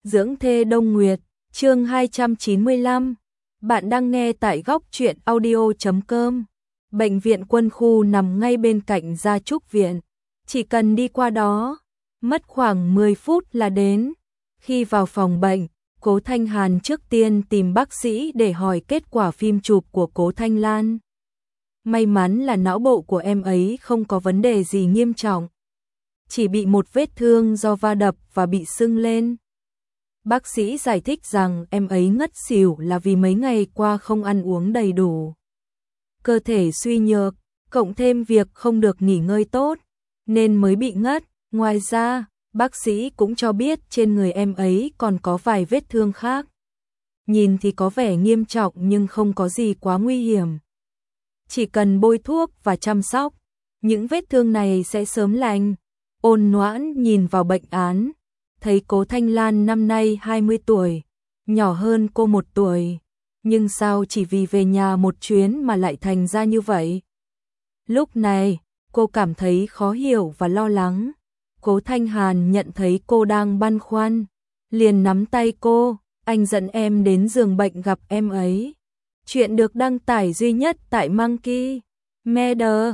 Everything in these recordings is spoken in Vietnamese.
Dưỡng thê Đông Nguyệt, chương 295. Bạn đang nghe tại góc truyện audio.com. Bệnh viện Quân khu nằm ngay bên cạnh Gia Trúc viện, chỉ cần đi qua đó, mất khoảng 10 phút là đến. Khi vào phòng bệnh, Cố Thanh Hàn trước tiên tìm bác sĩ để hỏi kết quả phim chụp của Cố Thanh Lan. May mắn là não bộ của em ấy không có vấn đề gì nghiêm trọng, chỉ bị một vết thương do va đập và bị sưng lên. Bác sĩ giải thích rằng em ấy ngất xỉu là vì mấy ngày qua không ăn uống đầy đủ. Cơ thể suy nhược, cộng thêm việc không được nghỉ ngơi tốt, nên mới bị ngất. Ngoài ra, bác sĩ cũng cho biết trên người em ấy còn có vài vết thương khác. Nhìn thì có vẻ nghiêm trọng nhưng không có gì quá nguy hiểm. Chỉ cần bôi thuốc và chăm sóc, những vết thương này sẽ sớm lành. Ôn Noãn nhìn vào bệnh án, thấy Cố Thanh Lan năm nay 20 tuổi, nhỏ hơn cô 1 tuổi, nhưng sao chỉ vì về nhà một chuyến mà lại thành ra như vậy? Lúc này, cô cảm thấy khó hiểu và lo lắng. Cố Thanh Hàn nhận thấy cô đang băn khoăn, liền nắm tay cô, anh dẫn em đến giường bệnh gặp em ấy. Chuyện được đăng tải duy nhất tại Monkey Media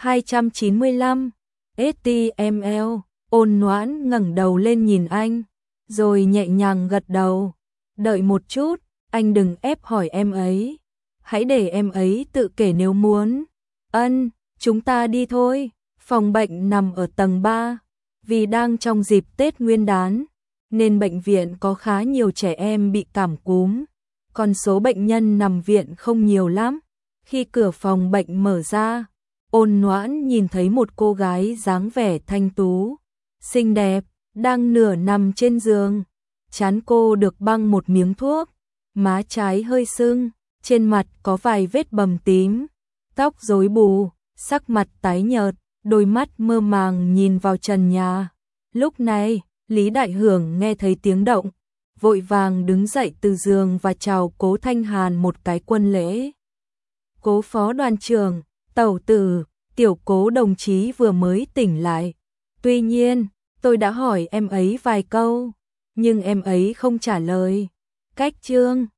295 HTML. Ôn Noãn ngẩng đầu lên nhìn anh, rồi nhẹ nhàng gật đầu. Đợi một chút, anh đừng ép hỏi em ấy. Hãy để em ấy tự kể nếu muốn. Chúng ta đi thôi. Phòng bệnh nằm ở tầng 3. Vì đang trong dịp Tết Nguyên đán, nên bệnh viện có khá nhiều trẻ em bị cảm cúm. Còn số bệnh nhân nằm viện không nhiều lắm. Khi cửa phòng bệnh mở ra, Ôn Noãn nhìn thấy một cô gái dáng vẻ thanh tú, xinh đẹp, đang nửa nằm trên giường. Trán cô được băng một miếng thuốc, má trái hơi sưng, trên mặt có vài vết bầm tím, tóc rối bù, sắc mặt tái nhợt, đôi mắt mơ màng nhìn vào trần nhà. Lúc này, Lý Đại Hưởng nghe thấy tiếng động, vội vàng đứng dậy từ giường và chào Cố Thanh Hàn một cái quân lễ. Cố phó đoàn trưởng, tẩu tử, tiểu Cố đồng chí vừa mới tỉnh lại. Tuy nhiên, tôi đã hỏi em ấy vài câu, nhưng em ấy không trả lời. Cách chương